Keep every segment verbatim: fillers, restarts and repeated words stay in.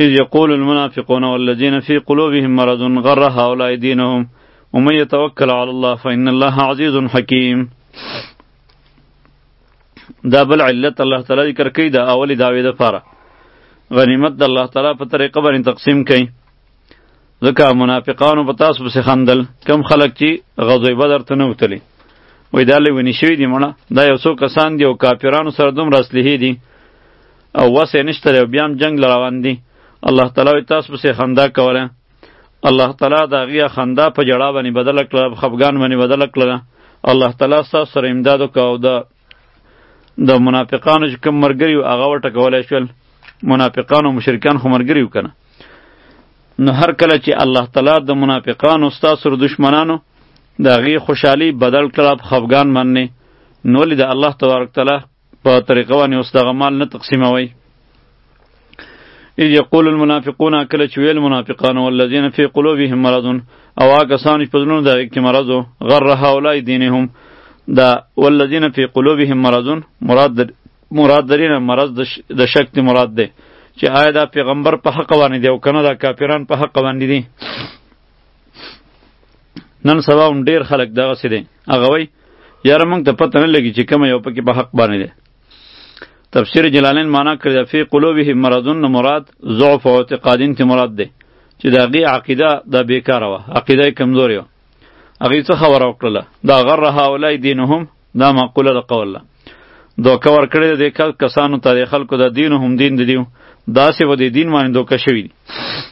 اذ یقول المنافقون والذین فی قلوبهم مرض غر هؤلاء دینهم ومن یتوکل علی الله فإن الله عزیز حکیم. دا بل علت الله تعالی ذکر کوي د اولی دعوی دپاره غنیمت د الله تعالی په طریقه باندې تقسیم کوي. ځکه منافقانو په تاسو پسې خندل، کم خلک چې غزوه بدر ته نه وتلي، وایي دا لېوني شوي دي مړه، دا یو څو کسان دي او کافرانو سره دومره اسلحې دي او وس یې نشته دی او بیا هم جنګ له روان دي. الله تعالی وایي تاسو پسې خندا کوله، الله تعالی د هغې خندا په ژړا باندې بدله کړله، په خفګان باندې بدله کړله. الله تعالی ستاسو سره امداد وکړه او د د منافقانو چې کوم ملګري وو هغه وټکولی شول. منافقان او مشرکان خو ملګري وو که نه. نو هر کله چې الله تعالی د منافقانو ستاسو دشمنانو د هغې خوشحالي بدل کړه په خفګان باندې، نو ولې د الله تبارک تعالی په طریقه باندې اوس دغه مال نه تقسیموئ. اذ یقول المنافقون، کله چې ویل منافقان والذین فی قلوبهم مرض، او هغه کسان چې په زړونو د هغې کې مرض و، غر هؤلاء دینهم، دا والذین فی قلوبهم مرض مراد مراد درینه مرض د شک دی مراد دی چې آیا دا پیغمبر په حق باندې دی او کنه دا کافران په حق باندې دي. نن سبا هم ډیر خلک دغسې دی، هغه وایي یاره موږ ته پته نه لګي چې کومه یو پکې په حق باندې دی. تفسیر جلالین معنا کړی ده فی قلوبهم مرض، نه مراد ضعف او اعتقادین ته مراد دی چې د هغې عقیده دا بیکاره وه، عقیده یې کمزورې وه، هغې څه خبره وکړله. دا غر هؤلاء دینهم دا معقوله د قول ده، دوکه ورکړې ده دې کسانو ته د خلکو د دینهم دین د دیو داسې به د دین باندې دوکه شوي دي.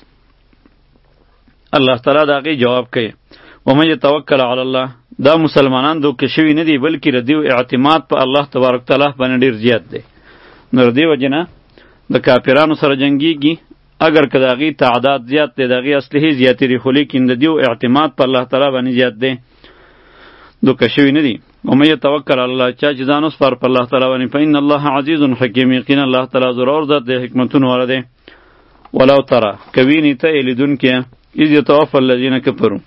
الله تعالی د هغې جواب کوي ومن یتوکل علی الله، دا مسلمانان دوکه شوي نه دي بلکې د دیو اعتماد په الله تبارک تعالی باندې ډېر زیات دی. نو د دې وجې نه د کافرانو سره جنګیږي، اگر که د هغې تعداد زیات دی، د هغې اصلحې زیاتې دي، خو لیکن د دیو اعتماد په الله تعالی باندې زیات دی، دوکه شوي نه دي. ومن یتوکل علی الله، چا چې ځان وسپار په الله تعالی باندې، فإن الله عزیز حکیم، یقینا الله تعالی زورور ذات دی، حکمتونه والا دی. ولو ترى کوینې ته یې لیدونکې اذ یتوفى الذین کفروا،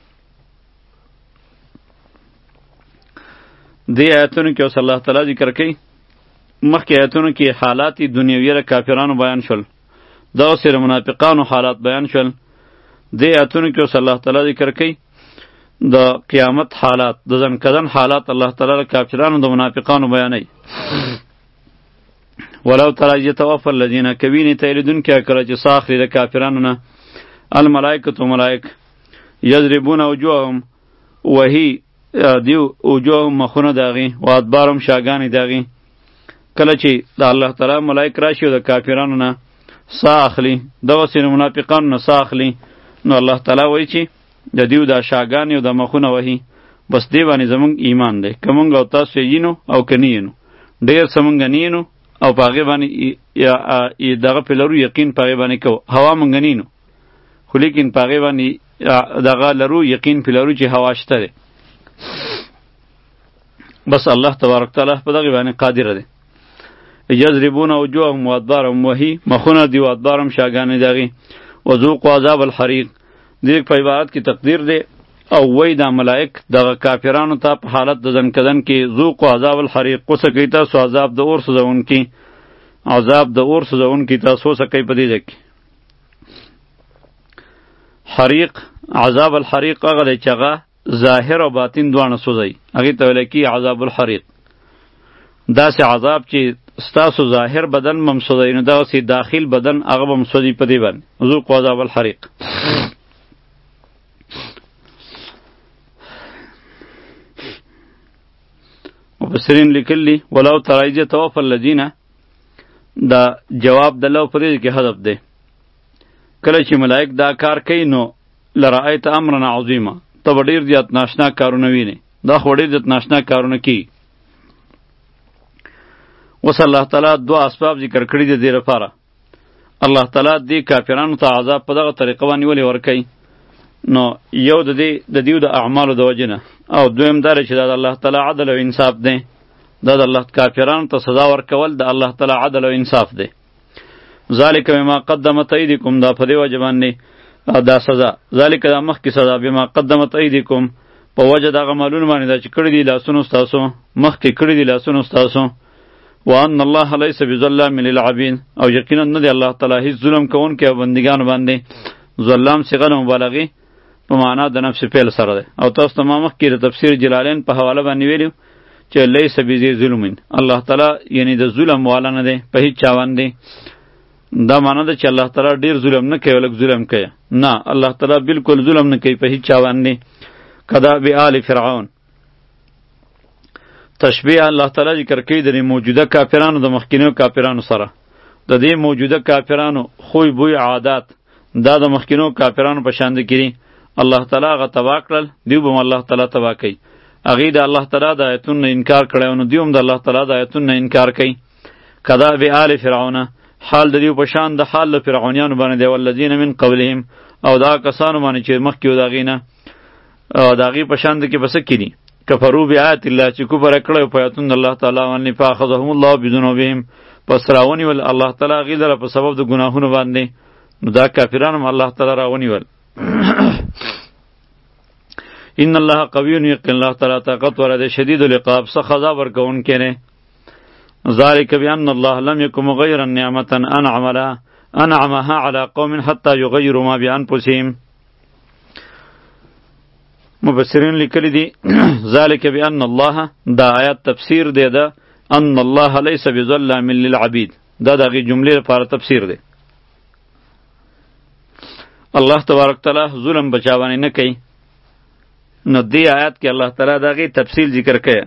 دې آیتونو کې اوس الله تعالی ذکر کوي. مخکې آیتونو کې حالات دنیوي د کافرانو بیان شول، دغسې د منافقانو حالات بیان شول. دې آیتونو کې اوس الله تعالی ذکر کوي د قیامت حالات، د ځنکدن حالات الله تعالی د کافرانو د منافقانو بیانوي. ولو ترى یتوفى الذین، کوینې ته یې لیدونکې کله چې ساه اخلي د کافرانو نه الملائکة ملائک یضربون وجوههم، وهي دیو وجوههم مخونه د هغې و ادبارهم شاګانې د هغې. کله چې د الله تعالی ملائک راشي او د کافرانو نه ساه اخلي، دغسې د منافقانو نه ساه اخلي، نو الله تعالی وایي چې د دیو دا شاګانې او د مخونه وهي، بس دې باندې زمونږ ایمان دی. که مونږ او تاسو یې یینو او که نه یینو، ډېر څه مونږ نه یینو او په هغې باندې دغه پې لرو، یقین په هغې باندې کوو. هوا مونږ نه یینو خو لیکن په هغې باندې دغه لرو، یقین پې لرو چې هوا شته دی. بس الله تبارک تعالی په دغې باندې قادره دی. یضربون وجوههم وادبارهم، وهي مخونه دی و ادبارهم شاګانې د هغې. وذوقوا عذاب الحریق، دې په عبارت کې تقدیر دی او وای دا ملائک دغه کافرانو ته په حالت د ځنکدن کې ذوقوا عذاب الحریق، قصه کوي تاسو عذاب د اور سوځونکي، عذاب د اور سوځونکي تاسو څه کوي په دې ځای کې. حریق، عذاب الحریق هغه دی چې هغه ظاهر او باطن دواړه سوځي، هغې ته ویلی کېږي عذاب الحریق. داسې عذاب چې ستاسو ظاهر بدن به هم سوځوي، نو دغسې داخل بدن هغه به هم سوځي په دې باندې. ذوقوا عذاب الحریق. مفسرین لیکلی ولو ترى اذ يتوفى الذین، دا جواب د لو پرې کې حذف دی. کله چې ملائک دا کار کوي نو لرأیت امرا عظیما، ته به ډېر زیات ناشنا کارونه وینې، دا خو ډېر زیات ناشنا کارونه کوي. اوس الله تعالی دوه اسباب ذکر کړي دي دې لپاره. الله تعالی دې کافرانو ته عذاب په دغه طریقه باندې ولې ورکوي؟ نو یو د دې د دیو د اعمالو د وجې نه، او دویم دا چې دا د الله تعالی عدل او انصاف دی. دا د الله کافرانو ته سزا ورکول د الله تعالی عدل او انصاف دی. ذالک بما قدمت ایدیکم، دا په دې وجه باندې دا سزا، ذالک دا مخکې سزا، بما قدمت ایدیکم په وجه د هغه عملونو باندې دا چې کړي دي لاسونو ستاسو، مخکې کړي دي لاسونو ستاسو. وان الله ليس بظلام للعبید، او یقینا نه دی الله تعالی هیڅ ظلم کوونکی او بندگانو باندې. ظلام صيغه مبالغه په معنا د نفس فعل سره ده. او تاسو ته ما مخکې د تفسیر جلالین په حواله باندې ویلو چې لیس بذی ظلم، الله تعالی یعنی د ظلم والا نه دی په هیڅ چا باندې. دا معنا ده چې الله تعالی ډیر ظلم نه کوي، لږ ظلم کوي. نه، الله تعالی بالکل ظلم نه کوي په هیڅ چا باندې. کدا بآل فرعون، تشبیه الله تعالی ذکر کوي د موجوده کافرانو د مخکینو کافرانو سره. د دې موجوده کافرانو خوی بوی عادات دا د مخکینو کافرانو په شان دي کړي. الله تعالی هغه تبا کړل، دیو به الله تعالی تبا کوي. هغې د الله تعالی د آیتونو انکار کړی نو دیو هم د الله تعالی د آیتونو انکار کوي. کدا بآل فرعون، حال د دیو په شان د حال د فرعونیانو باندې دی. والذین من قبلهم، او دا کسانو باندې چې مخکې و د هغې نه د هغې په شان د کې به څه کړي؟ کفروا بآیات الله، چې کفر یې کړی په آیتونو د الله تعالی باندې. فاخذهم الله بذنوبهم، پس راونیول الله تعالی هغې لره په سبب د ګناهونو باندې. نو دا کافران هم الله تعالی راونیول. ان الله قوی، یقین الله تعالی طاقت ورده، شدید العقاب، څه سزا ورکوونکی دی. ذلک بأن الله لم یکن مغیرا نعمة انعمها انعمها علی قوم حتی یغیروا ما بانفسهم. مفسرین لیکلی دی ذالک بأن الله، دا آیات تفسیر دی ده ان الله لیس بظلام للعبید، دا دغه جملې لپاره تفسیر دی. الله تبارک تعالی ظلم بچاوانی نه کوي. نو دی آیات کې الله تعالی دغه تفصیل ذکر کړي.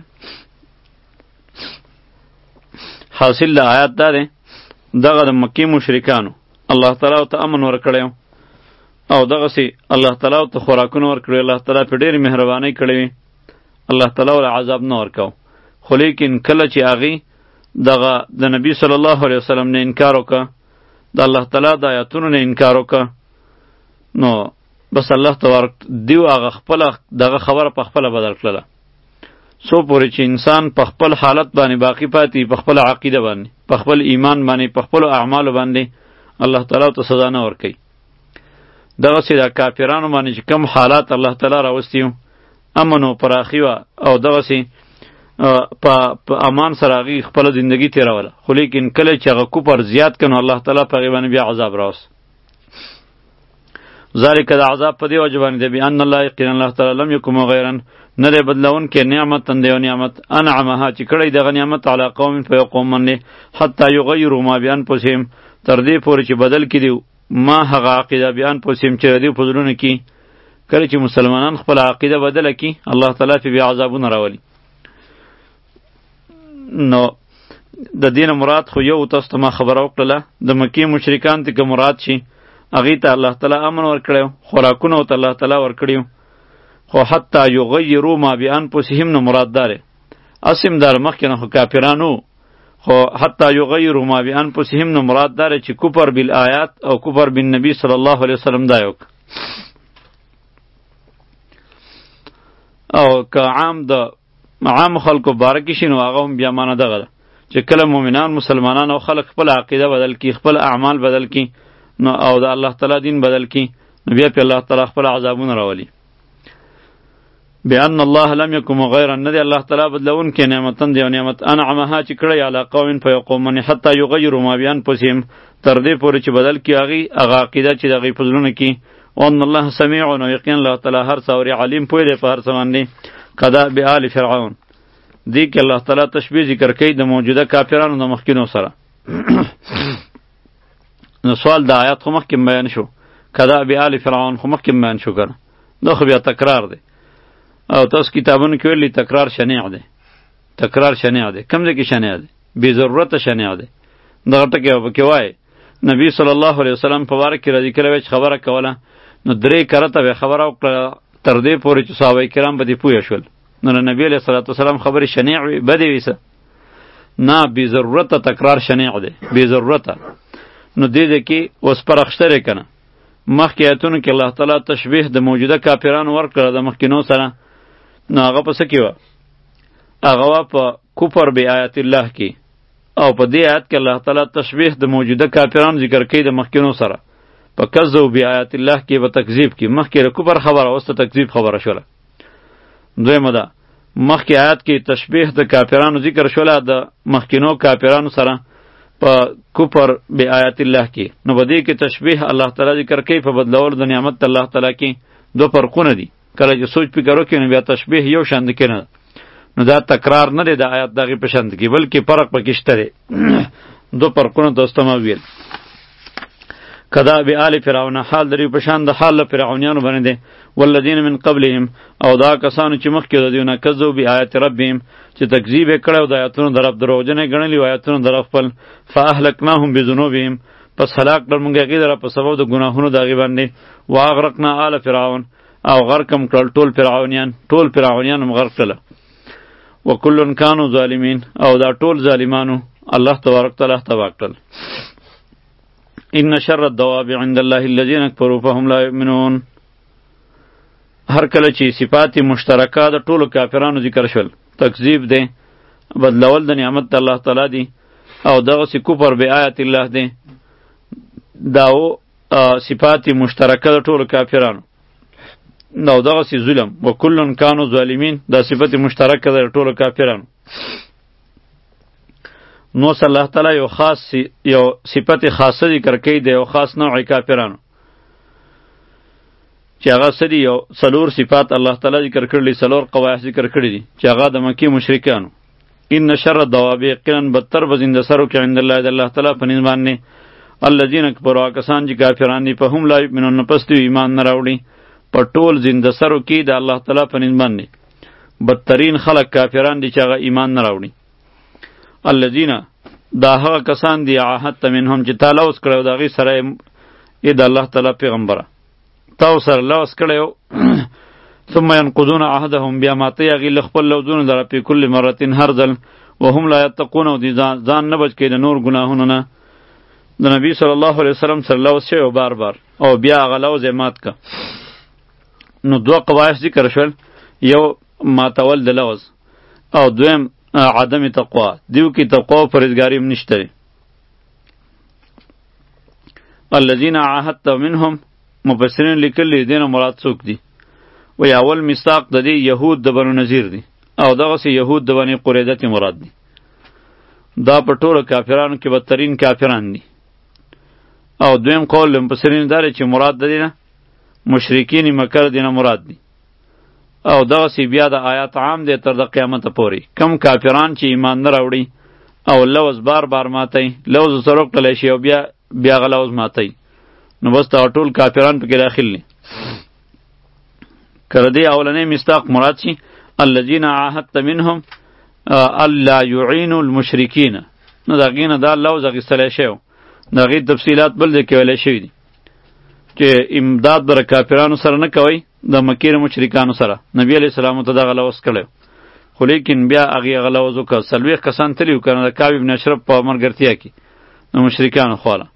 حاصل د آیات دا دی دغه د مکی مشرکانو الله تعالی ته امن ورکړی او دغه سي الله تعالی ته خوراکونه ورکړي. الله تعالی په ډېر مهرباني کړې وي. الله تعالی ول عذاب نه ورکاو. خو لیکن کله چې هغې دغه د نبی صلی الله علیه وسلم نه انکار وکړه، د الله تعالی د آیاتونو نه انکار وکړه، نو بس الله تبارک دیو هغه خپل دغه خبره په خپل بدل کړله. سو پورې چې انسان په خپل حالت باندې باقی پاتې، په خپل عقیده باندې، په خپل ایمان باندې، په خپل اعمالو باندې الله تعالی ته سزا نه ورکوي. دغسې د کافرانو باندې چې کم حالات الله تعالی راوستی و، امن و پراخي وه او دغسې په امان سره هغې خپله زندګي تېروله. خو لیکن کله چې هغه کفر زیات کړه نو الله تعالی په هغې باندې بیا عذاب راوست. ذالک د عذاب په دې وجه باندې دی بأن الله، یقینا الله تعالی لم یکن مغیرا، نه دی بدلونکی نعمتا د یو نعمت انعمها چې کړی دغه نعمت علی قوم په یو قوم باندې حتی یغیروا ما بانفسهم، تر دې پورې چې بدل کړي ما هغه عقیده بانفسهم چې دوی په زړونو کې. کله چې مسلمانان خپل عقیده بدله کړي الله تعالی پې بیا عذابونه راولي. نو د دین مراد خو یو تاسو ته ما خبره وکړله د مکې مشرکان ته که مراد شي هغې ته الله تعالی امن ورکړی، خوراکونه ورته الله تعالی ورکړي. خو حتی یغیروا ما بانفسهم نو مراد داره اسم دار مخکې نه خو کافرانو، خو حتی یغیروا ما بانفسهم نو مراد داره چې کفر بالآیات او کفر بالنبی صلی الله علیه وسلم دا یوک. او که عام د عام خلکو بارکی شي نو هغه هم بیا معنی دغه ده چې کله مؤمنان مسلمانان او خلک خپل عقیده بدل کی، خپل اعمال بدل کی نو او د الله تعالی دین بدل کی نو بیا په الله تعالی خپل عذابونه راولي. بأن الله لم یکن مغیرا، نه دی الله تعالی بدلونکی نعمتن دی او نعمت انعمها چې کړی علی قوم په یو قوم باندې حتی یغیروا ما بانفسهم، تر دې پورې چې بدل کی هغې هغه عقیده چې د هغې په زړونو کې. وان الله سمیع، نو یقینا الله تعالی هر څه اوري، علیم پوه دی په هر څه باندې. کدا بآل فرعون، دې کې الله تعالی تشبیه ذکر کوي د موجوده کافرانو د مخکینو سره. نو سوال د آیات خو مخکې بیان شو، کدا بآل فرعون خو مخکې بیان شو کنه، دا خو بیا تکرار دی. او تاسو کتابونو کې ویلي تکرار شنیع دی، تکرار شنیع دی. کوم ځای کې شنیع دی؟ بې ضرورته شنیع دی. دغه ټکي به پکې وایي نبی صلی الله علیه وسلم په باره کې راضي کړی وی چې خبره کوله نو درې کرته به خبره وکړه تر دې پورې چې صحابه کرام به دې پوه شول. نو نبی علیه الصلاة والسلام خبرې شنیع وي بدې وي څه نه، بې ضرورته تکرار شنیع دی، بې ضرورته. نو دې ځای کې اوس پرخشتر یې که نه، مخکې ایتونو کې الله تعالی تشبیه د موجوده کافرانو ورکړه د مخکینو سره. نو هغه په څه کې وه؟ هغه وه په کفر بې آیات الله کې. او په دې آیت کې الله تعالی تشبیه د موجوده کافرانو ذکر کوي د مخکینو سره. په کذب بې آیات الله کې به تکذیب کې، مخکې د کفر خبره اوس ته تکذیب خبره شوله. دویمه ده مخکې آیات کې تشبیه د کافرانو ذکر شوله د مخکینو کافرانو سره په کفر به آیات الله کې. نو په دې کې تشبیه الله تعالی ذکر کوي په بدلولو د نعمت الله تعالی کې. دو فرقونه دي. کله چې سوچ فکر وکړي نو بیا تشبیه یو شان کې نه، نو دا تکرار نه دی د آیات دغې په شان کې، بلکې فرق پکې شته دی. دو فرقونه تاسو ته ما ویل. کدا بی آل فرعون حال دری پشان د حال فرعونیانو باندې دی. والذین من قبلهم او دا کسانو چې مخکې د دیونه کذو بی آیات ربهم چې تکذیب یې کړی او د آیاتونو د رب دروغجنې ګڼلي او آیاتونو د رب خپل فاهلکناهم بذنوبهم پس هلاک کړل موږ هغې لره په سبب د ګناهونو د هغې باندې. واغرقنا آل فرعون او غرق هم کړل ټول فرعونیان، ټول فرعونیان هم غرق کړله. وکل کانوا ظالمین او دا ټول ظالمانو الله تبارک تعالی تباه کړل. ان شر الدواب عند الله الذين كفروا فهم لا يؤمنون. هر کله چې صفات مشترکه د ټولو کافرانو ذکر شول، تکذیب دی، بدلول د نعمت الله تعالی دی، او دغه سی کفر به آیات الله دی، داو صفات مشترکه د ټولو کافرانو، نو دغه سی ظلم. وکلن کانوا ظالمین دا صفت مشترکه د ټولو کافرانو. نو صلی الله تعالی یو خاص یو صفت خاصه ذکر کوي د یو خاص نوع کافرانو چې هغه سری یو څلور صفات الله تعالی ذکر کړلی، څلور قواعد ذکر کړی دي چې هغه د مکی مشرکانو. ان شر الدواب یقینا بدتر بزنده سرو کې عند الله د الله تعالی په نسبت باندې الذین کفروا کسان چې کافران دي په هم لا یؤمنون پس دوی ایمان نه راوړي. په ټول زنده سرو کې د الله تعالی په نسبت باندې بدترین خلق کافران دي چې هغه ایمان نه راوړي. الذین دا هغه کسان دي عهدت منهم چې تا لوث کړی د هغې سره یې د الله تعالی پیغمبره تا سره لوث کړی ثم ينقضون عهدهم بیا ماته هغې له خپل لوځونو لره په کل مرتین هر ځل وهم لا یتقون او دي ځان نه بچ کوي د نور ګناهونو نه. د نبي صلی الله علیه وسلم سره لوث شوی بار بار او بیا هغه لوځ یې مات که. نو دوه قواعد ذکر شول، یو ماتول د لوځ او دویم عدم تقوا. دیو کی تقوا و پرهیزګاری هم نشته. الذین عاهدت منهم مفسرین لیکلی دین مراد څوک دي؟ وی اول میثاق د دې یهود د بنو نذیر دي او دغسې یهود د بني قریظه مراد دي. دا په ټولو کافرانو کې بدترین کافران دي. او دویم قول مفسرین دا دی چې مراد د دې نه مشرکین مکه د نه مراد دي. او دغه سی بیا د آیات عام دی تر د قیامت پورې. کم کافران چې ایمان نه راوړي او لوز بار بار ماتی، لوز سره وکړلی شي او بیا بیا هغه لوز ماتی، نو بس دا ټول کافران پکې داخل دي. که د دې اولنی مصداق مراد شي الذین عاهدت منهم الا یعینوا المشرکین، نو د هغې نه دا لوز اخیستلی شوی و. د هغې تفصیلات بل ځای کې ویلی شوي دي چې امداد بر کافرانو سره نه کوئ، د مکې مشرکانو سره. نبی علیه السلام ته دغه لوز کړی، خو لیکن بیا هغې هغه لوز وکړ. څلوېښت کسان تلي وو که نه د کعب بن اشرف په ملګرتیا کې د مشرکانو خواله.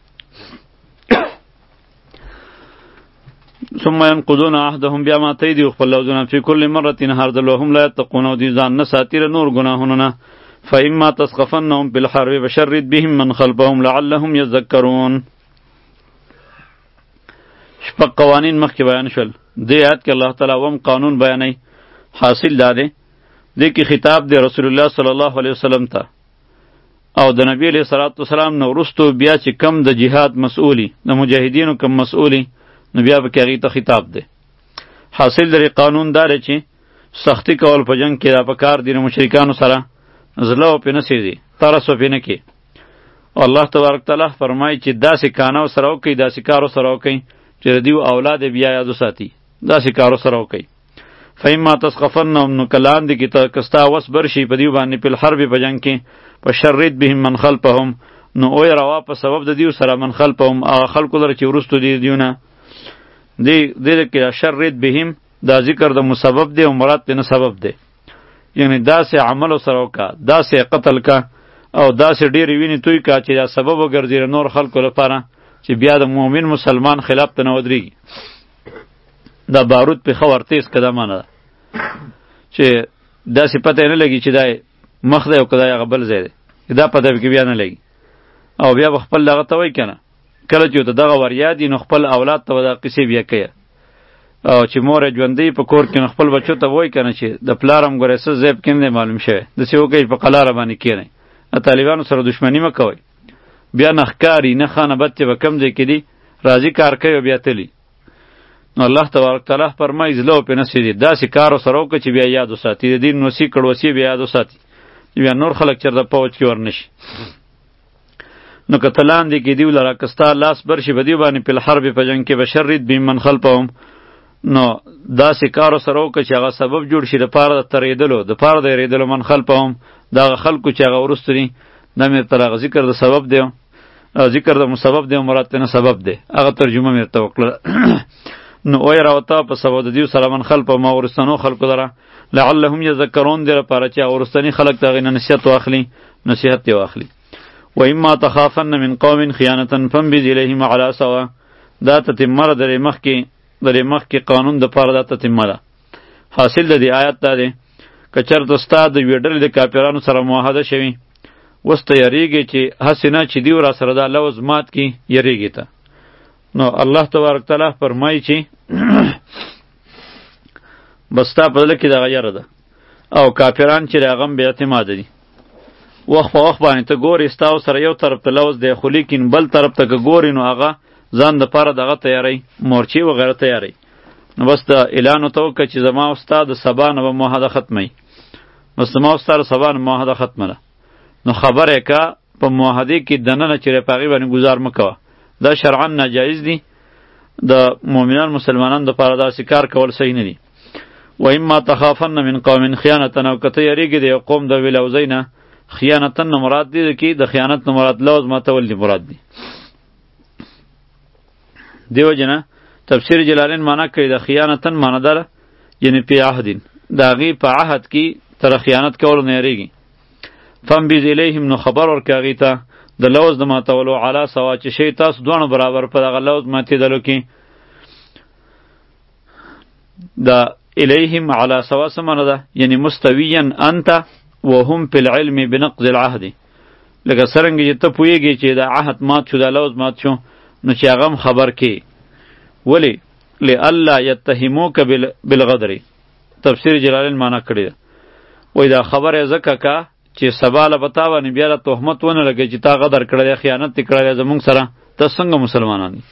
ثم ينقضون عهدهم بیا ماتی دي خپل لوزونه فی کل مرة هر ځل وهم لا یتقون او دوی ځان نه ساتي له نور ګناهونو نه. فاما تثقفنهم بالحرب فشرد بهم من خلفهم لعلهم یذکرون. شپږ قوانین مخکې بیان شول. دې آیت کې الله تعالی اووم قانون بیانوي. حاصل دا دی دې کې خطاب دی رسول الله صلی الله علیه وسلم ته او د نبی علیه صلوات وسلام نه وروستو بیا چې کم د جهاد مسؤولی د مجاهدینو کم مسؤولی نو بیا به کې هغې ته خطاب دی. حاصل د قانون دا دی چې سختی کول په جنګ کې دا پکار دي د مشرکانو سره زړه وپې نه سېږي، ترس وپې نه کې. او الله تبارک تعالی فرمایي چې داسې کانو سره وکئ، داسې کارو سره وکئ چې د دیو اولاد بیا یاد وساتي، داسې کارو سره وکئ. فاما تثقفنهم نو که لاندې کې ته که ستا وس بر شي په دیو باندې په الحرب په جنګ کې فشرد بهم من خلفهم نو اوی روا په سبب د دیو سره من خلفهم هغه خلکو لره چې وروستو دي دیونه دی دې کې شرد بهم دا ذکر د مسبب دی او مراد دی نه سبب دی. یعنی داسې عمل سره وکړه، داسې قتل کا او داسې ډېرې وینې توی کا چې دا سبب وګرځي نور خلکو لپاره چې بیا د مؤمن مسلمان خلاف ته نه ودرېږي. دا بارود په خور تیز کده مانه ده چې داسې پته نه لګي چې دا مخ دی او که دا هغه بل ځای دی، دا پته پکې بیا نه لګي. او بیا به خپل دغه ته وایي که نه کله چې ته دغه ور یاد نو خپل اولاد ته به دا قصې بیا کوي او چې مور یې ژوندۍ په کور کې نو خپل بچو ته وایي که نه چې د پلار هم ګورې څه ځای پکې نه دی معلوم شوی، داسې وکړئ په قلاره باندې کښېنئ. طالبانو سره دښمني مه کوئ. بیا نه ښکاري نه ښه نه بد چې به کوم ځای کې دي راځي کار کوي او بیا تلي. نو الله تبارک تعالی فرمایي زړه پرې نه سېږي. داسې کار ورسره وکړه چې بیا یاد وساتي، د دین نوسي کړوسي بیا یاد وساتي، بیا نور خلک چېرته پوج کې ورنشي. نو که ته لاندې کې دیو لره که ستا لاس برشي په دیو باندې په الحرب په جنګ کې بشرید بهم من خلفهم، نو داسې کار ورسره وکړه چې هغه سبب جوړ شي د پاره د ترېدلو د پاره د یېرېدلو من خلفهم، د هغه خلکو چې هغه وروسته دي. دا مې ورته هغه ذکر د سبب دی، ذکر د مسبب دی، مراد ته نه سبب دی، هغه ترجمه مې ورته وکړه. نو وایې راوته په سبب د دیو سره من خلفهم او وروستنو خلکو لره لعلهم یذکرون دې لپاره چې هغه وروستني خلک د هغې نه نصیحت واخلي، نصیحت یې واخلي. و اما تخافن من قوم خیانة فانبذ الیهم علی سوا. دا تتمه ده د مخکې د مخکې قانون د پاره دا تتمه ده. حاصل د دې آیت دا دی که چېرته ستا د یوې ډلې د کافرانو سره معاهده شوي، اوس ته یریږې چې هسې نه چې دوی راسره دا لوز مات کړي، یریږې ته. نو الله تبارک تعالی فرمایي چې بس ستا په زړه کې دغه یره ده. او کافران چې د هغه هم بې اعتماده دي، وخت په وخت باندې ته ګورې ستا سره یو طرف ته لوز دی، خو لیکن بل طرف ته که ګورې نو هغه ځان دپاره دغه تیاری مورچې وغیره تیاری. نو بس د اعلان ورته وکړه چې زما او ستا د سبا نه به معاهده ختموي، بس زما او ستا د سبا نه معاهده ختمه ده. نو خبره یې که په معاهدې کې دننه چیرې په هغې باندې ګزار مه کوه، دا شرعا ناجایز دي. د مؤمنان مسلمانانو دپاره داسې کار کول صحیح نه دي. و اما تخافن من قوم خیانة، او که ته یریږې د یو قوم د ویلوزۍ نه، خیانتن نه مراد دی کې د خیانت نه مراد لوز ماتول دی مراد دی. دیو جنا تفسیر جلالین معنی کوي د خیانتن معنی دار یعنی په عهدین د هغې په عهد کې تر خیانت کولو نه یریږي. فانبذ الیهم، نو خبر ورکړه هغې ته د لوز د ماتولو علی سوا چې شی تاسو دواړو برابر په دغه لوز ماتېدلو کې. د الیهم علی سوا څه معنی ده؟ یعنی مستویا انت وهم فی العلم بنقض العهد. لکه څرنګه چې ته پوهېږې چې د عهد مات شو، د لوز مات شو، نو چې هغه هم خبر کې. ولی لئلا یتهموک بالغدر. تفسیر جلالین معنی کړې ده، وایي دا خبره یې ځکه که چې سبا له به تا باندې بیا د تهمت ونه لګوي چې تا غدر کړی دی، خیانت دې کړی دی زموږ سره، ته څنګه مسلمانان دي.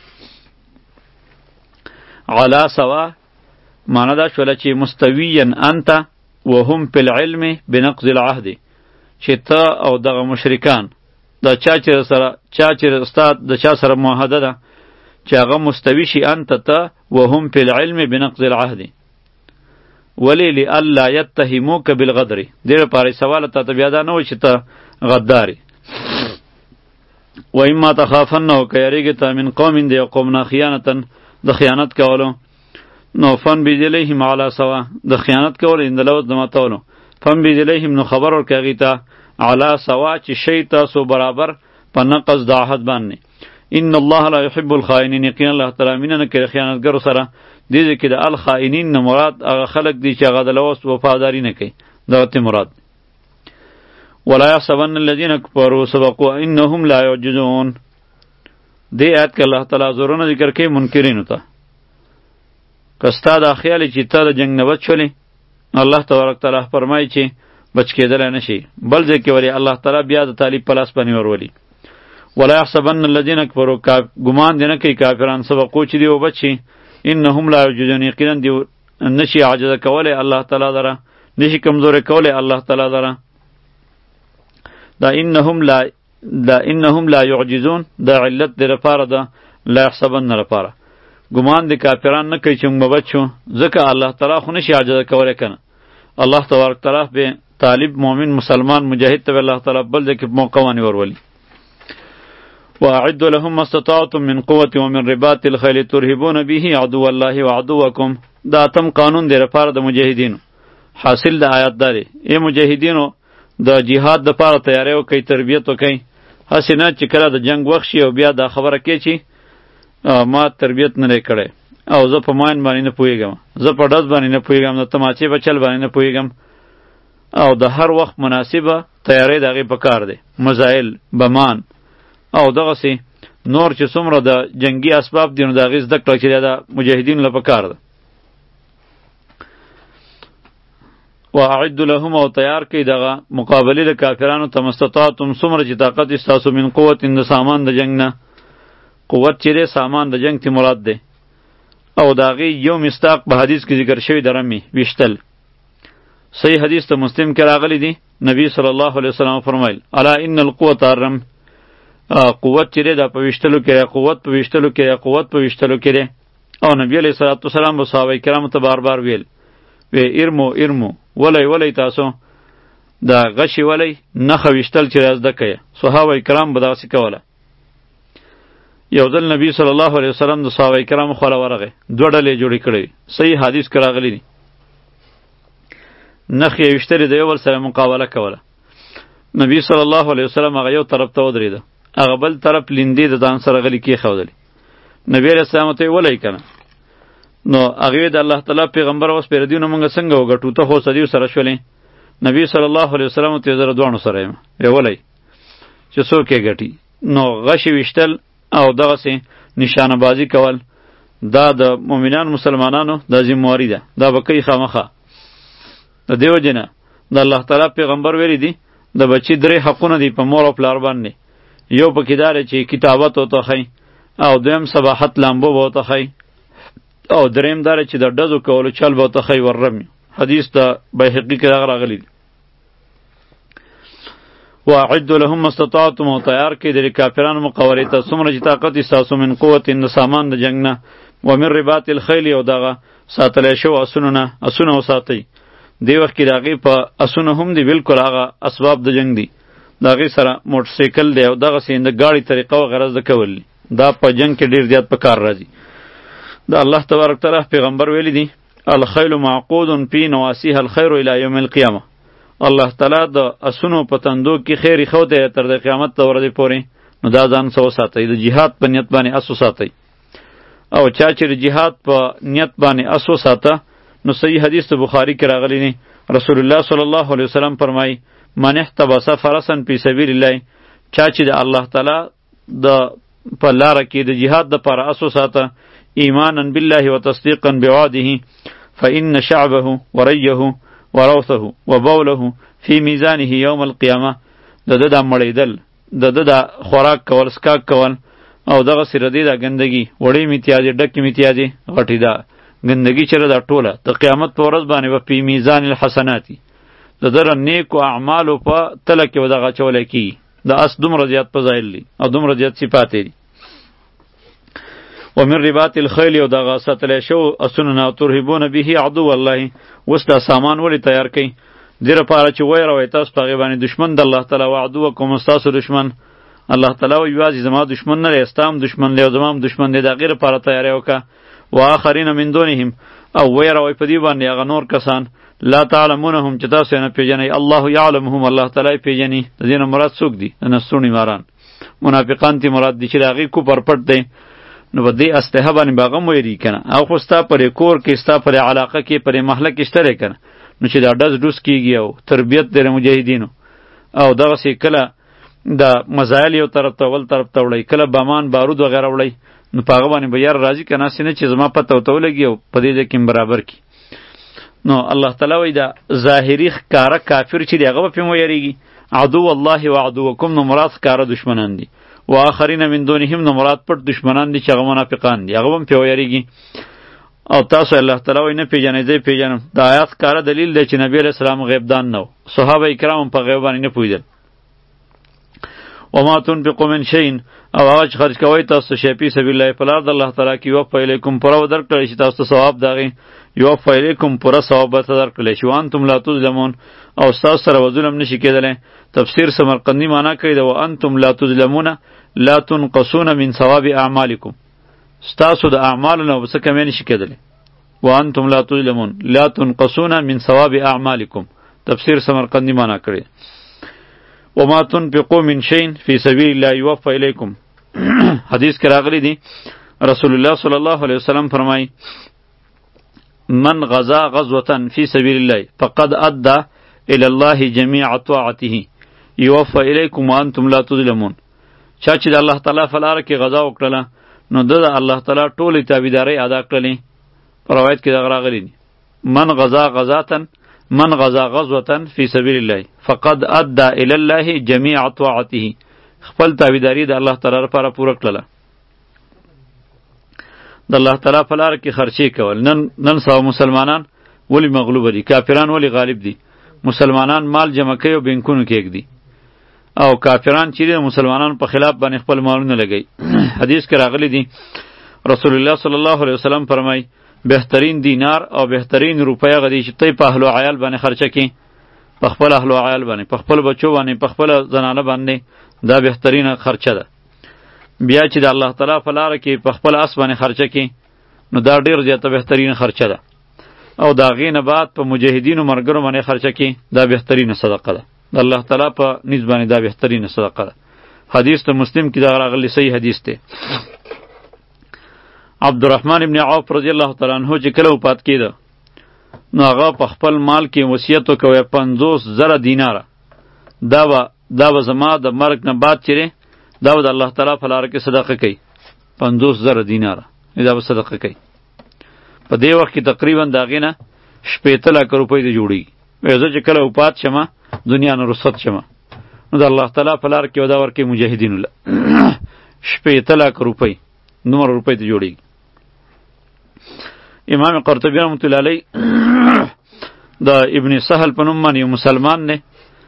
علا سوا معنی دا شوله چې مستویا انت وهم فی العلم بنقض العهد، چې ته او دغه مشرکان دا چا چې سره چا چې استاد د چا سره معاهده ده چې هغه مستوی شي انت ته وهم فی العلم بنقض العهد. ولی لئلا یتهموک بالغدر، دې لپاره سوال ته ته بیا دا نه وایي چې ته غداري. و اما تخافن، او که یریږې ته من قوم د یو قوم نه خیانتن د خیانت کولو، نو فانبذ الیهم علی سوا د خیانت کولو د لوز د ماتولو. فانبذ الیهم، نو خبر ورکړه هغې ته علی سوا چې شی تاسو برابر په نقض د عهد باندې. ان الله لا يحب الخائنین، یقینا الله تعالی مینه نه کوي خیانتګرو سره. دې ځای کې د الخائنین نه مراد هغه خلک دي چې هغه د لوز وفاداري نه کوي، دغه ته مراد. ولا يحسبن الذين كفروا سبقوا انهم لا يعجزون. دې آیت کې الله تعالی زورونه ذکر کوي منکرینو ته. که ستا دا خیال چې ته د جنګ نه بچ شولې، الله تبارک تعالی فرمایي چې بچ کېدلی نه شي. بل ځای کې ولې الله تعالی بیا د طالب په لاس باندې ورولي. ولا يحسبن الذين كفروا، ګمان دې نه کوي کافران سبقو چې دی وبچ شي، انهم لا يعجزون، یقینا دی نشي عاجزه کولی الله تعالی لره، نشي کمزوری کولی الله تعالی لره. دا انهم لا دا انهم لا يعجزون دا علت دې لپاره ده، لا يحسبن لپاره. ګمان دې کافران نه کوي چې موږ بچ شو، ځکه الله تعالی خو نشي عاجزه کولی کنه. الله تبارک تعالی به طالب مؤمن مسلمان مجاهد ته الله تعالی بل دې کې موقع ونی ورولي. واعدوا لهم ما استطعتم من قوة ومن رباط الخيل ترهبون به عدو الله وعدوكم. دا تم قانون دی لپاره د مجاهدینو. حاصل د آیات داري ای مجاهدینو د جهاد د لپاره تیاری وکئ، تربیت وکئ. هسې نه چې کله د جنگ وخت شي او بیا دا خبره کوي چې ما تربیت نه دی کړی او زه په ماین باندې نه پوهېږم، زه په ډز باندې نه پوهېږم، د تماچې په چل باندې نه پوهېږم. او د هر وخت مناسبه تیاری د هغې په کار دی، مزایل، بمان او دغسې نور چې څومره د جنگي اسباب دي نو د هغې زده کړه چې د مجاهدینو له په کار ده. واعد لهم او تیار کړئ دغه مقابله د کافرانو ته مستطاعتم څومره چې طاقت استاسو من قوت د سامان د جنگ نه. قوت چې سامان د جنگ تی مراد ده. او داغي یو مستاق په حدیث کې ذکر شوی درمي وشتل. صحیح حدیث ته مسلم کې راغلی دی. نبی صلی الله علیه وسلم فرمایل الا ان القوت الرم، قوت چې دا په وشتلو کې، قوت په وشتلو کې، قوت په وشتلو کې. او نبی علیہ الصلوۃ والسلام به صحابه کرامو ته بار بار ویل وی ارمو ارمو ولی ولی تاسو دا غشی ولی نخه وشتل چې راز دکې. صحابه کرام به داسې کوله. یو ځل نبی صلی الله علیه وسلم د صحابه کرامو خوا ورغه، دوه ډلې جوړې کړې. صحیح حدیث کې راغلی دی. نخ یې وشتلې د یو بل سره مقابله کوله. نبی صلی الله علیه وسلم هغه یو طرف ته ودرېده، هغه بل طرف لیندې د ځان سره غلی کېښودلې. نبی علیہ السلام ته ولی کنه. نو هغه د الله تعالی پیغمبر اوس پیر دیونه مونږ څنګه وګټو ته خو سدیو سره شولې. نبی صلی الله علیه وسلم ته زره دوانو سره یم ولی چې څوک یې ګټي. نو غشي وشتل او دغه سي نشانه بازی کول دا د مؤمنان مسلمانانو د ذمہواری ده. دا به کوي خامخه. د دیو جنا د الله تعالی پیغمبر ویری دی د بچی درې حقونه دی په مور او پلار باندې. یو پکې دار چې کتابت او توخی، او دویم صباحت لامبو به توخی، او دریم دار چې د ډزو کولو چل به توخی ورمی. حدیث د بیهقی کې راغلی دی. واعد لهم استطاعتم او تیار کې د کافرانو مقابله ته څومره چې طاقت استاسو من قوت د سامان د جنگ نه، ومن رباط الخیل او دغه ساتلی شو اسونو نه، اسونه وساتئ. دی وخت کې د هغې په اسونه هم دی بالکل هغه اسباب د جنگ دی. د هغې سره موټرسایکل دی او دغسې د ګاړې طریقه وغیره زده کول دي. دا په جنگ کې ډېر زیات په کار راځي. د الله تبارک تعالی پیغمبر ویلی دی الخیل معقود فی نواسیها الخیر الی یوم القیامه. الله تعالی د اسونو په تندو کې خیر خو دی تر د قیامت د ورځې پورې. نو دا ځان سو ساتئ، د جهاد په نیت باندې اسو ساتئ. او چا چې د جهاد په نیت باندې اسو ساته نو صحیح حدیث د بخاری کې راغلی دی. رسول الله صلی الله علیه وسلم فرمای من احتبس فرسا فی سبیل الله، چا چې د الله تعالی د په لاره کې د جهاد د پر اسو ساته ایمانا بالله وتصدیقا بوعده فإن شعبه وريه وروثه وبوله فی میزانه یوم القیامه. د د د مړیدل، د د د خوراک کول، سکاک کول، او دغه سردی د ګندګي وړې میتیازي ډکې میتیازي غټی دا ګندګي چره دا ټوله د قیامت په ورځ باندې په پی میزان الحسناتی د در نیکو اعمالو په تله کې ودغه چولې کی. د اس دومره زیات فضایل دي او دومره زیات صفات دي. ومن رباط الخیل او دغه ساتلی شو اسونه ترهبون به عدو الله. وس دا سامان ولی تیار کئ دیر پاره چې ویروي تاسو په غیبانی دشمن د الله تعالی او عدو کوم تاسو دشمن. الله تعالی وی واځي زما دشمن نه استام دشمن له زمام دشمن دی. د غیر پاره تیاری وکا. واخرین من دونهم او ویروي په دی باندې هغه نور کسان لا تعلمونهم چې تاسو نه پیژنئ. الله یعلمهم، الله تعالی پیژني. د دې مراد څوک دي؟ نسونی ماران منافقان تی مراد دي چې هغه کو پر پټ دی. نو بده استهه باندې باغم ویری کنه او خو ستا پر کور کې ستا پر علاقه کې پر محله کې شته کنه. نو چې دا ډز ډوس کیږي او تربیت د مجاهدینو او دغه سې کله د مزایل یو طرف ته ول طرف ته وړي، کله بامان بارود وغیرہ وړي. نو پاغه باندې به یار راضی کنه سینه چې زما پته وته ولګي او په دې کې برابر کی. نو الله تعالی وی دا ظاهری ښکارا کافر چې دغه په مو یریږي عدو الله و عدوکم. نو مراد ښکارا دشمنان دي. واخرین من دونهم نو مراد پټ دشمنان دي چې هغه منافقان دي، هغه هم په یریږي. او تاسو الله تعالی وی نه پیژنئ، زه پیژنم. دا آیات ښکارا دلیل دی چې نبی علیہ السلام غیب دان نو، صحابه کرام په غیب باندې نه پوهیدل. وما تنفقوا من شيء او هغه چې خرج کوئ تاسو شی په سبیل الله په لار د الله تعالی کې یوفی الیکم پوره درکړی شي تاسو ثواب دغې یوفی الیکم پوره ثواب به درکړی شي. وانتم لا تظلمون او تاسو سره ظلم نشي کېدلی. تفسیر سمرقندی معنا کوي د وانتم لا تظلمون لا تنقصون من ثواب اعمالکم. تاسو د اعمالو نه څه کمی نشي کېدلی. وانتم لا تظلمون لا تنقصون من ثواب اعمالکم. تفسیر سمرقندی معنا کړی. وما تنفقوا من شيء في سبيل الله يوفى إليكم. حدیث کې راغلی دی رسول الله صلی الله علیه وسلم فرمای من غزا غزوة في سبيل الله فقد أدى إلى الله جميع طاعته يوفى إليكم وأنتم لا تظلمون. چا چې د الله تعالی په لاره کې غزا وکړله نو د الله تعالی ټولې تابعدارۍ ادا کړلې. په روایت کې دغه راغلی دی من غزا غزاة من غزا غزوة فی سبیل الله فقد ادى الی الله جميع طاعته خپل تابعداري د الله تعالی لپاره پوره کړله. د الله تعالی په لار کې خرچې کول. نن نن سبا مسلمانان ولی مغلوب دي، کافران ولی غالب دي. مسلمانان مال جمع کوي او بینکونو کې ایږدي، او کافران چې د مسلمانانو په خلاف باندې خپل مالونه لګوي. حدیث کې راغلی دي رسول الله صلی الله علیه وسلم فرمای بهترین دینار او بهترین روپۍ هغه دی چې ته په اهل او عیال باندې خرچه کړي، په خپل اهل او عیال باندې، په خپل بچو باندې، په خپل زنانه باندې، دا بهترینه خرچه ده. بیا چې د الله تعالی په لاره کې په خپل اس باندې خرچه کړي نو دا ډیر زیاته بهترینه خرچه ده. او دا غې نه بعد په مجاهدینو مرګرو باندې خرچه کړي دا بهترینه صدقه ده. د الله تعالی په نسبت باندې دا بهترینه صدقه ده. حدیث ته مسلم کې دا راغلی صحیح حدیث دی. عبدالرحمن ابن عوف رضی الله تعالی عنہ چې کله وفات کېده نو هغه په خپل مال کې وصیت وکوي پنځوس زره دیناره، دا به دا به زما د مرګ نه بعد چیرې دا به د الله تعالی په لاره کې صدقه کوي. پنځوس زره دیناره دا به صدقه کوي. په دې وخت کې تقریبا د هغې نه شپېته لکه روپۍ ته جوړېږي. وایي زه چې کله وفات شمه دنیا نه رخصت شمه نو د الله تعالی په لاره کې به دا ورکوي مجاهدینو له شپېته لکه روپۍ دومره روپۍ ته جوړېږي. امام قرطبی رحمت الله علیه د ابن سهل په نوم باندې یو مسلمان دی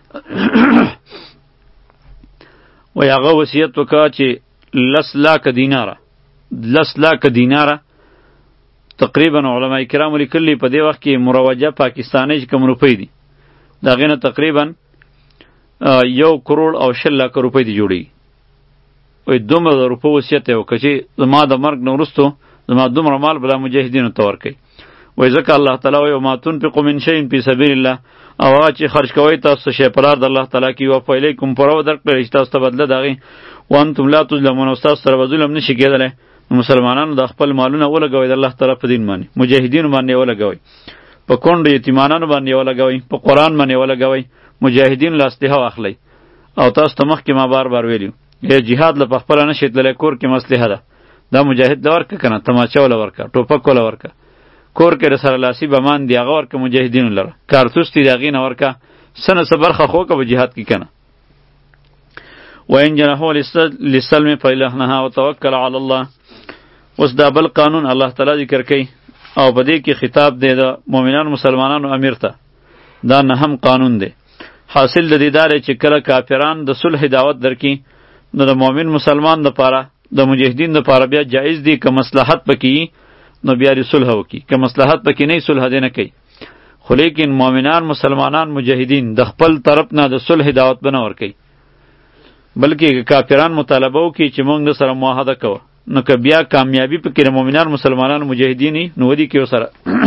وایي هغه وصیت وکړه چې لس لاکه دیناره لس لاکه دیناره تقریبا علماء کرام لیکلي په دې وخت کې مروجه پاکستانی چې کوم روپۍ دي د هغې نه تقریبا یو کروڑ او شل لاکه روپۍ دي جوړېږي. وایي دومره د روپو وصیت یې وکړه چې زما د مرګ نه وروستو زما دومره مال به دا مجاهدینو ته ورکوي. وایي ځکه الله تعالی وایي وما تنفقوا من شیء فی سبیل الله، او هغه چې خرج کوئ تاسو شی په لار د الله تعالی کې یوفی الیکم پوره به درکړی چې تاسو ته بدله د هغې وانتم لا تظلمون، او ستاسو سره به ظلم نشي کېدلی. مسلمانانو د خپل مالونه ولګوئ د الله تعالی په دین باندې، مجاهدینو باندې ولګوئ، په کونډو یتیمانانو باندې ولګوئ، په قرآن باندې ولګوئ، مجاهدینو له اسلحه واخلئ. او تاسو ته مخکې ما بار بار ویلي یا جهاد له پخپله نشئ تللی، کور کې مسلحه ده، دا مجاهد له ورکه که نه، تماچه وله ورکه، ټوپک وله ورکه، کور کې رسره لاسي بمان دی هغه ورکه مجاهدینو لره، کارتوس دی د هغې نه ورکه، څه نه څه برخه خو وکړه په جهاد کې که نه. وان جنحوا للسلم فإلهنها وتوکل علی الله. اوس دا بل قانون الله تعالی ذکر کوي او په دې کې خطاب دی د مؤمنانو مسلمانانو امیر ته. دا نهم قانون دی. حاصل د دې دا دی چې کله کافران د صلح دعوت درکړي نو د مؤمن مسلمان دپاره د مجاهدین دپاره بیا جایز دی که مصلحت پکې نو بیا دې صلح وکړي، که مصلحت پکې نه صلح دې نه کوي. خو لیکن مؤمنان مسلمانان مجاهدین د خپل طرف نه د صلح دعوت به نه ورکوي، بلکې کافران مطالبه وکړي چې موږ د سره معاهده کوه، نو که بیا کامیابی پکې د مؤمنان مسلمانان مجاهدینی نو ودی کې سره.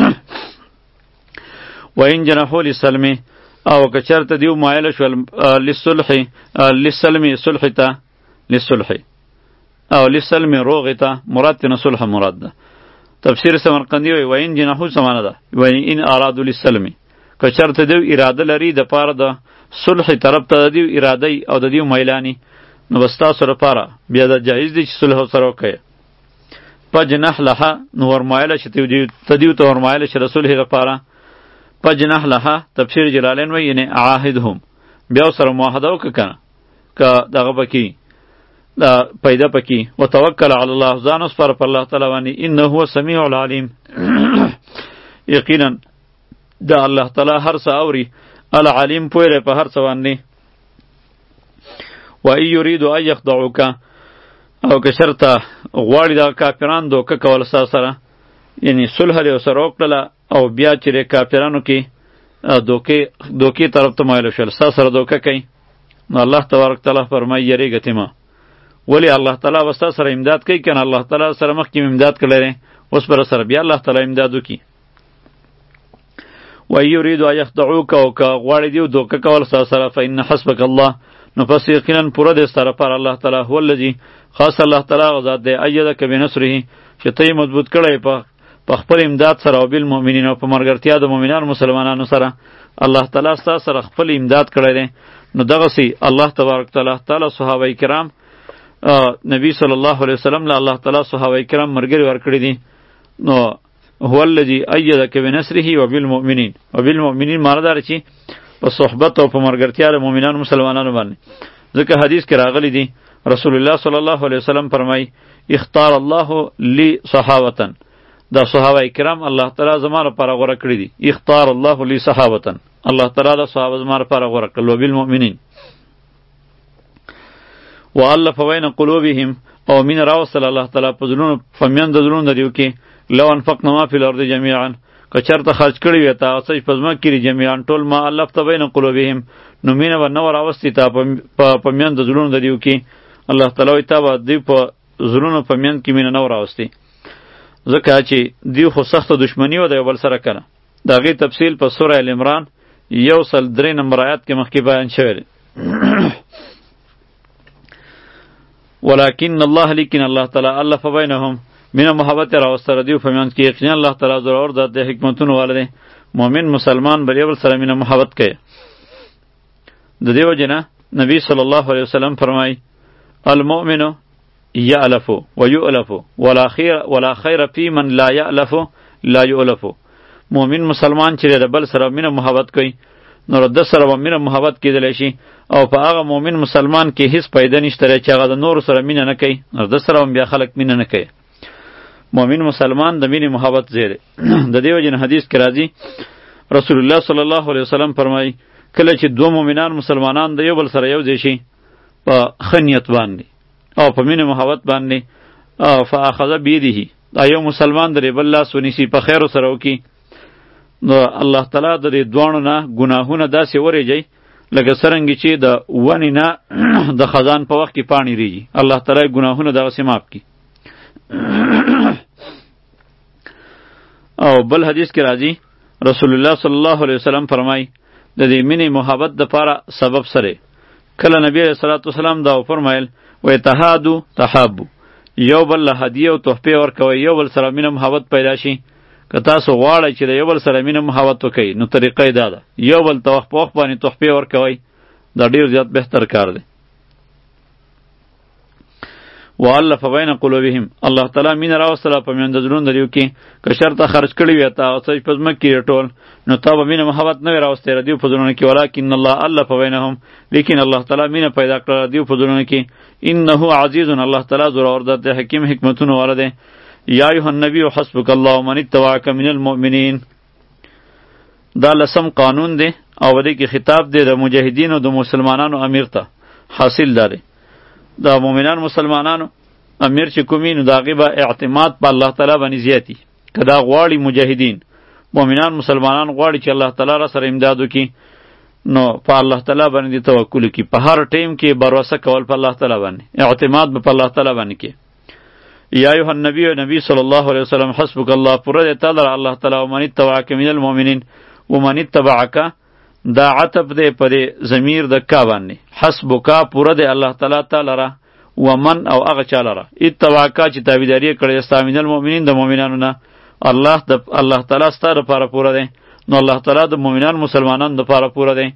وان جنحوا للسلم، او که چېرته دیو مایله شول للصلح للسلم صلح ته للصلح او للسلم روغ ته مراد تنه صلح مراد ده. تفسیر سمرقندی وی وین جنحوا سمانه ده وین ان ارادوا للسلم، که چېرته دیو اراده لري د پاره د صلح طرف ته دیو اراده او د دیو میلانی نو بس تاسو لپاره بیا دا جایز دی چې صلح سره وکړئ. فجنح لها، نو ورمایله چې تدیو ته ورمایله چې د صلح لپاره. فجنح لها تفسیر جلالین وی یعنی عاهدهم، بیا سره معاهده وکړه که نه که دغه پکې دا پیدا پکې. وتوکل علی الله، ځان وسپاره په الله تعالی باندې، انه هو سمیع العلیم، یقینا دا الله تعالی هر څه اوري، العلیم پوه دی په هر څه باندې. و ای یریدو ان یخدعوک، او که شرطه غواړي دا کافران دوکه کول ستا سره، یعنی صلح دې ورسره وکړله او بیا چې کافرانو کې دوکې دوکې طرف ته مایل شول، ستا سره دوکه کوي، نو الله تبارک تعالی فرمایي یریږه ته مه. ولی الله تعالی به ستا سره امداد کوي که نه، الله تعالی سره مخکې امداد کړی دی، اوس به سره بیا الله تعالی امداد وکړي. و ای یریدو ان یخدعوک، او که غواړي دیو دوکه کول ستا سره، فإن حسبک الله، نو پس یقینا پوره دی ستا لپاره الله تعالی، هو الذی، خاص الله تعالی هغه ذات دی، ایدک بنصره، چې ته یې مضبوط کړی په په خپل امداد سره، او بالمؤمنین، او په مرګرتیا د مؤمنانو مسلمانانو سره. الله تعالی ستا سره خپل امداد کړی دی. نو دغسې الله تبارک تعالی تعالی صحابه کرام نبی صلی الله علیه وسلم له الله تعالی صحابه کرام مرګري ورکړي دي. نو هو الذي ایدک بنصره وبالمؤمنین. وبالمؤمنین معنی دار چې په صحبت او په مرګرتیا د مؤمنانو مسلمانانو باندې. ځکه حدیث کې راغلی دی رسول الله صلی الله علیه وسلم فرمای اختار الله لی صحابه، دا صحابه کرام الله تعالی زما لپاره غوره کړی دي. اختار الله لی صحابه، الله تعالی د صحابه زما لپاره غوره کړل. وبالمؤمنین والف بین قلوبهم، او مین راوستل الله تعالی په زړونو فمیند زړونو د دیو کې. لو انفقنا ما فی الارض جميعا، که چرته خرج کړی وي تا څه په ځمکه کې جميعا ټول ما الفت بین قلوبهم، نو مینه به نه راوستي تا په فمیند زړونو د دیو کې. الله تعالی وی تا به دی په زړونو فمیند کې مینه نه راوستي، ځکه چې دیو خو سخت دشمنی و د یو بل سره کنه. د هغې تفصیل په سوره ال عمران یو سل درې نمبر آیات کې مخکې بیان شوی دی. ولکن الله، لیکن الله تعالی الف بینهم، مینه محبت راوستره دیو فمیند کې. یقینا الله تعالی ضرور د حکمتونو والا دی. مؤمن مسلمان بر یو بل سره مینه محبت کوي. د دیو جنا نبی صلی الله علیه وسلم فرمای المؤمن یألف و یؤلف ولا خیر ولا خیر فی من لا یألف لا یؤلف. مؤمن مسلمان چې د بل سره مینه محبت کوي نو د سره به مینه محبت کېدلی شي، او په هغه مؤمن مسلمان کې هیڅ پیدا نشته چې هغه د نور سره مینه نه کوي، نو د سره هم بیا خلک مینه نه کوي. مؤمن مسلمان د مینې محبت زیری. د دې وجې نه حدیث کې راځي رسول الله صلی الله علیه وسلم فرمایي کله چې دوه مؤمنان مسلمانان د یو بل سره یو ځای شي په ښه نیت باندې او په مینې محبت باندې، فاخذ بیده، دا یو مسلمان د بل لاس ونیسي په خیر سره وکړي، نو الله تعالی د دې دواړو نه ګناهونه داسې ورېږي لکه څرنګه چې د ونې نه د خزان په وخت کې پاڼې ریږي. الله تعالی ګناهونه دغسې معاف کړي. او بل حدیث کې راځي رسول الله صلی الله علیه وسلم فرمای د دې مینې محبت دپاره سبب سره کله نبی علیه الصلاة والسلام دا وفرمایل و تهادو تحابو، یو بل له هدیه او تحفې ورکوئ، یو بل سره مینه محبت پیدا شي. که تاسو غواړئ چې د یو بل سره مینه محبت وکئ نو طریقه یې دا ده یو بل ته وخت په وخت باندې تحفې ورکوئ، دا ډېر زیات بهتر کار دی. والف بین قلوبهم، الله تعالی مینه راوستله په میانده زړونو د دیو کې. که شرطه خرج کړي وي تا څه په ځمکه کې ټول، نو تا به مینه محبت نه وي راوستی د دیو په زړونو کې. ولکن الله الف بینهم، لیکن الله تعالی مینه پیدا کړله د دیو په زړونو کې. انه عزیز، الله تعالی زورور د حکیم حکمتونو والا دی. یا ایها النبی حسبک الله ومن اتبعک من المؤمنین، دا لسم قانون دی او دې کې خطاب دی د مجاهدینو د مسلمانانو امیر ته. حاصل داره د مؤمنان مسلمانانو امیر چې کومي نو د هغې به اعتماد په الله تعالی باندې زیاتی. که دا غواړي مجاهدین مؤمنان مسلمانان غواړي چې الله تعالی را سره امداد وکړي نو په الله تعالی باندې توکل وکړي، په هر ټیم کې بروسه کول په الله تعالی باندې، اعتماد به په الله تعالی باندې کې. یا ایها النبی نبی صلی الله علیه وسلم حسبک الله، پوره دی تعالی الله تعالی ومن اتبعک من المؤمنین. ومن اتبعک دا عطف دی په دې ضمیر د کا باندې، حسبک پوره دی الله تعالی تعالی را، ومن او هغه چا لره اتبعک چې تابعداري کړې ستا من المؤمنین د مؤمنانو نه، الله د الله تعالی ستا لپاره پوره دی، نو الله تعالی د مؤمنان مسلمانانو لپاره پوره دی.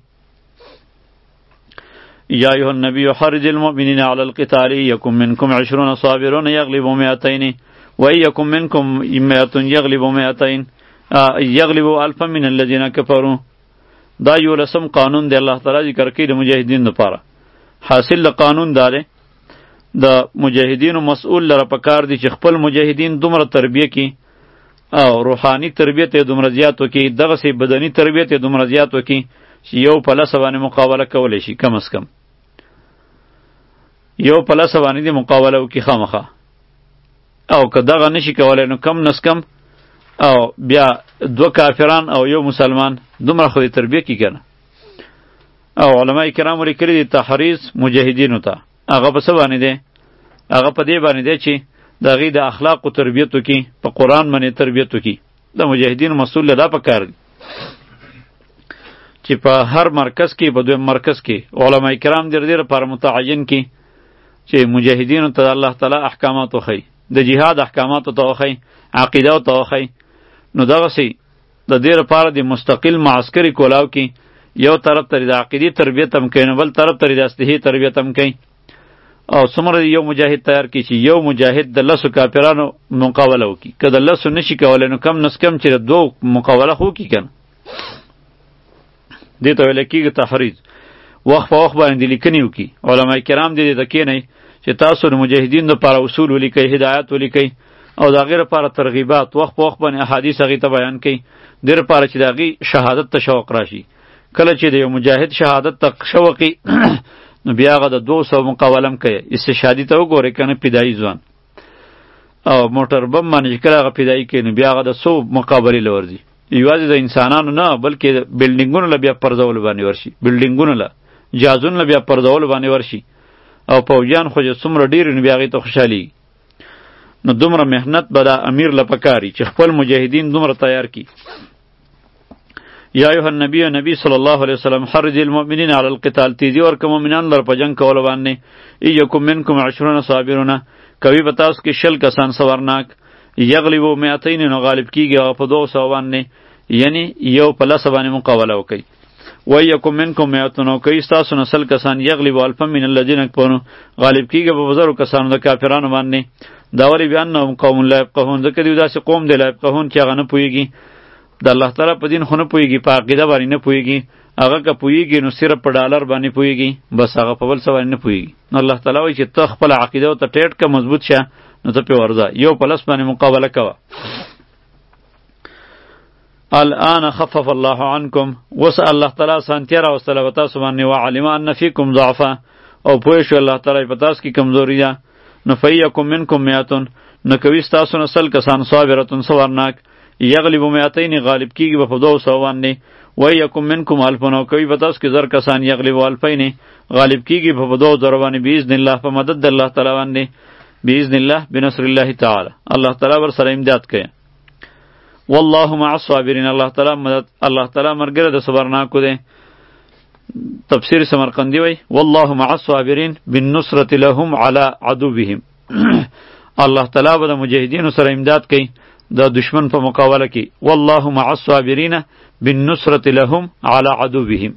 یا ایها النبی حرج المؤمنین علی القتال یکن منکم عشرون صابرون یغلبوا مئتین و یکن منکم مئة یغلبوا مئتین یغلبوا الفا من الذین کفروا. دا یو لسم قانون دی الله تعالی ذکر کوي د مجاهدین لپاره. حاصل قانون داره د مجاهدینو مسؤل لره پکار دی چې خپل مجاهدین دومره تربیه کی او روحانی تربیت یې دومره زیات وکړي، دغسې بدني تربیت یې دومره زیات وکړي چې یو په لسه باندې مقابله کولی شي. کم از کم یو په لسه باندې دې مقابله وکړي خامخا، او که دغه نشي کولی نو کم نس کم او بیا دو کافران او یو مسلمان دومره خو دې تربیه کی کنه. او علماء کرام لیکلي دي تحریض مجاهدینو ته هغه په څه باندې دی؟ هغه په دې باندې دی چې د هغې د اخلاقو تربیت وکړي، په قرآن باندې تربیت وکړي. د مجاهدینو مسؤل دا پکار دی چې په هر مرکز کې په دویم مرکز کې علماء کرام دې دې لپاره متعین کړي چې مجاهدینو ته الله تعالی احکامات وښیي، د جهاد احکاماتو ته وښیي، عقیده ته وښیي. نو دغسې د دې لپاره د مستقل معسکري کولاو کې یو طرف ته د عقیدې تربیت هم کوي، نو بل طرف ته د اسلحې تربیت هم کوي. او څومره یو مجاهد تیار کی چې یو مجاهد د لسو کافرانو مقابله وکړي. که د لسو نشي کولی نو کم نس کم چې دو مقابله خو وکړي که نه. دې ته ویل کېږي تحریض. وخت په وخت باندې لیکنې وکړي. علما کرام دې ته کښېنئ چې تاسو د مجاهدینو دپاره اصول ولیکئ، هدایات ولیکئ او د هغې لپاره ترغیبات وخت په وخت باندې احادیث هغې ته بیان کړئ، دې لپاره چې د هغې شهادت ته شوق راشي. کله چې د یو مجاهد شهادت ته شوق نو بیا هغه د دو سو مقابله هم کوي. استشهادي ته وګورئ که نه، فدایي ځوان او موټر بم باندې چې کله هغه فدایي کوي نو بیا هغه د څو مقابلې له ورځي. یوازې د انسانانو نه بلکې بلډینګونو له بیا پرځولو باندې ورشي، بلډینګونو له جهازونو له بیا پرځولو باندې ورشي. او پوجیان خو چې څومره ډېر نو بیا هغې ته خوشحالي. نو دومره محنت به د امیر له پکاري چې خپل مجاهدین دومره تیار کړي. یا ایها النبی نبی صلی الله علیه وسلم حرج المؤمنین علی القتال، تیزی ورکه مؤمنان لر په جنگ کولو باندې. ایکم منکم عشرون صابرون، کوي به تاسو کې شل کسان صبرناک. یغلبو مئتین، نو غالب کیږي هغه په دوه سوو باندې، یعنی یو په لسو باندې مقابله وکړي. و یکم منکم مئتون، او کوي ستاسو نه سل کسان یغلبو الفا من الذین کفروا، غالب کیږي په زرو کسانو د کافرانو باندې. دا ولې بأنهم قوم لا یفقهون، ځکه دوی داسې قوم دی لا یفقهون چې هغه نه پوهېږي، د الله تعالی په دین خو نه پوهېږي، په عقیده باندې نه پوهېږي. هغه که پوهېږي نو صرف په ډالر باندې پوهېږي، بس هغه په بل څه باندې نه پوهېږي. نو الله تعالی وایي چې ته خپله عقیده ورته ټیټ که مضبوط شه نو ته پرې ورځه، یو په لس باندې مقابله کوه. الان خفف الله عنکم، اوس الله تعالی اسانتیا راوستله په تاسو باندې. وعلم ان فیکم ضعفا، او پوه شو الله تعالی په تاسو کې کمزوري ده. نو فیکم منکم مئتون، نو کوي ستاسو نه سل کسان صابرتون صبرناک. یغلبو مئتین، غالب کیږي به په دوه سوو باندې. و یکم منکم الفون، او کوي به تاسو کې زر کسان یغلبو الفین، غالب کیږي په دوه زرو باندې باذن الله، په مدد د الله تعالی باندې. باذن الله بنصر الله تعالی، الله تعالی ور سره امداد کوي. والله مع الصابرین، الله تعالی مدد، الله تعالی مرګره د صبرناکو دی. تفسیر سمرقندی وی والله مع الصابرین بالنصرة لهم على عدوهم. الله تعالی به د مجاهدینو سره امداد کوي د دشمن په مقابله کې. والله مع الصابرین بالنصرة لهم على عدوهم.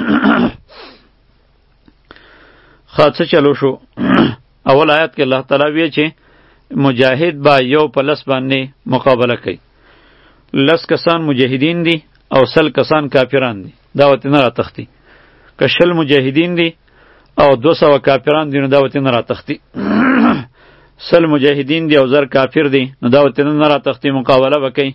خاصه چلو شو. اول آیات کې الله تعالی وی چې مجاهد با یو په لس باندې مقابله کوي. لس کسان مجاهدین دي او سل کسان کافران دي، دعوت نه را تختی. که شل مجاهدین دي او دو سوه کافران دي نو دعوت نه را تختی. سل مجاهدین دی او زر کافر دی نو دا وته نه را تختی مقابله وکي.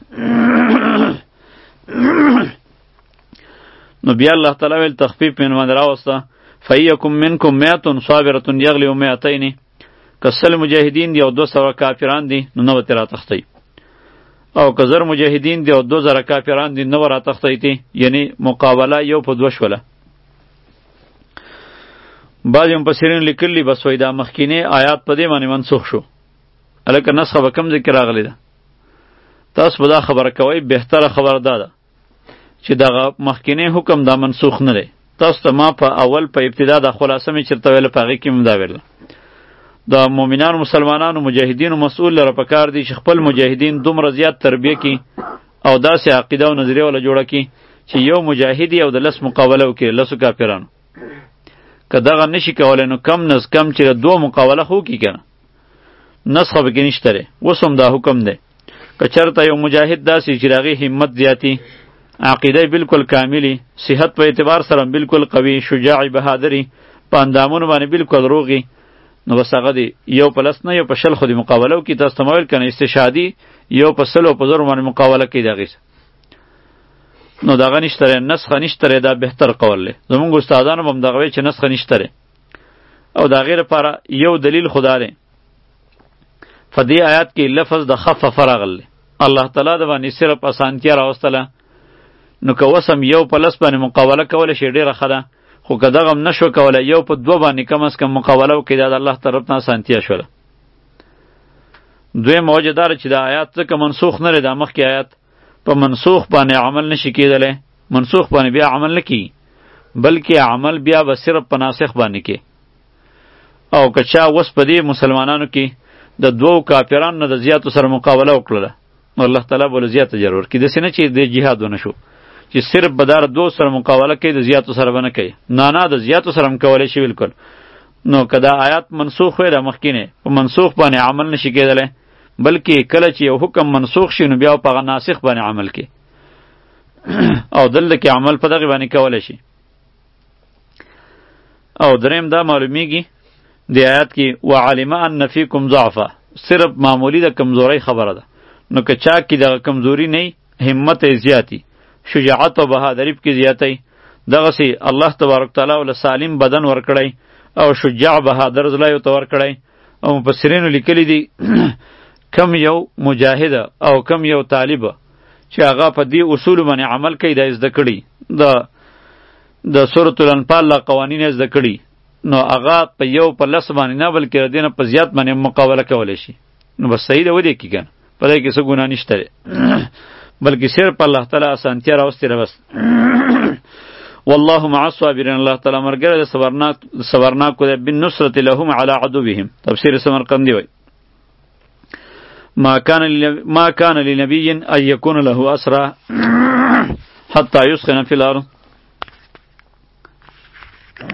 نو بیا الله تعالی ول تخفیف من من راوسته. فیکم منکم مئتون صابرة یغلب مئتین، که سل مجاهدین دی او دو سوه کافران دی نو نه وته را تختی. او که زر مجاهدین دی او دو زره کافران دی نو را تختی، یعنی مقابله یو په دوه شوله. بعض مفسرین لیکلی بس وای دا مخکینه آیات په دې باندې منسوخ شو. الکه نسخه به کم ذکر راغلی ده. تاسو به دا خبره کوئ، بهتره خبره دا ده چې دغه مخکینه حکم دا منسوخ نه دی. تاسو ته ما په اول په ابتدا د خلاصه می چرته ویل په هغې کې مې دا ویل د مؤمنانو مسلمانانو مجاهدینو مسؤول لره پکار دی چې خپل مجاهدین دومره زیات تربیه کړي او داسې عقیده او نظریه ولا جوړه کړي چې یو مجاهد او د لس مقابله وکړي، لسو کافرانو. که دغه نشي کولی نو کم نز کم چې دو مقابله خو وکړي که نه، نسخه پکې نشته دی. اوس هم دا حکم دی که چېرته یو مجاهد داسې چې د هغې همت زیاتي، عقیده بالکل کاملی، صحت په اعتبار سره بالکل قوي، شجاع بهادری، په اندامونو باندې بالکل روغي، نو بس هغه دی یو په لس نه یو په شل خو د مقابله وکړي. تاسو ته مې ویل که نه استشهادي یو په سلو په زرو باندې مقابله کوي د هغې. نو دغه نشته دی، نسخه نشته دی، دا بهتر قول دی. زمونږ استادانو به هم دغه وی چې نسخه نشته دی. او د هغې لپاره یو دلیل خو دا دی، په دې آیات کې لفظ د خفف راغلی. الله تعالی د باندې صرف اسانتیا راوستله. نو که اوس هم یو په لس باندې مقابله کولی شي ډېره ښه ده، خو که دغه هم نشو کولی یو په دوه باندې کم از کم مقابله وکړي، دا د الله طرف نه اسانتیا شوله. دویمه وجه دا ده چې دا آیات ځکه منسوخ نه دی، دا مخکې آیات په منسوخ باندې عمل نشي کېدلی. منسوخ باندې بیا عمل نه کېږي، بلکې عمل بیا به صرف په ناسخ باندې کې. او که چا اوس په دې مسلمانانو کې د دوو کافرانو نه د زیاتو سره مقابله وکړله، نو الله تعالی به له زیات اجر ورکړي. داسې نه چې د جهاد ونه شو چې صرف به دا دو سره مقابله کوي، د زیاتو سره به نه کوي. نه نه، د زیاتو سره هم کولی شي بالکل. نو که دا آیات منسوخ وی دا مخکینه په منسوخ باندې عمل نشي کېدلی بلکې کله چې یو حکم منسوخ شي نو بیا په هغه ناسخ باندې عمل کې او دلته کې عمل په دغه باندې کولی شي. او دریم دا معلومیږي د آیات کې وعلم ان فیکم ضعفا صرف معمولی د کمزوری خبره ده. نو که چا کې دغه کمزوری نه همت یې زیاتی شجاعت او بهادری کې زیاتی دغسې الله تبارک تعالی ول سالم بدن ورکړی او شجاع بهادر زړه یې ورته ورکړی. او مفسرینو لیکلی دي کم یو مجاهد او کم یو طالب چې هغه په دې اصول باندې عمل کوي دا زده کړي د د سورۃ الانفال لا قوانین زده کړي نو هغه په یو په لس باندې نه بلکې ردینه په زیات باندې مقابله کولی شي. نو بس صحیح ده ودې کې کنه په دې کې څه ګناه نشته بلکې صرف الله تعالی اسانتیا راوستي را بس. والله مع الصابرین الله تعالی مرګره د صبرناک صبرناک کو بالنصرة لهم على عدوهم تفسیر سمرقندی وای. ما كان ما كان لنبي ان يكون له اسرى حتى يسخن في الارض